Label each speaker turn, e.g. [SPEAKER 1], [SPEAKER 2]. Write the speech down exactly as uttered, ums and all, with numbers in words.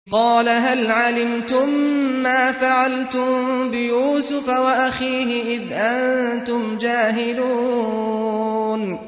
[SPEAKER 1] قال هل علمتم ما فعلتم بيوسف وأخيه إذ أنتم جاهلون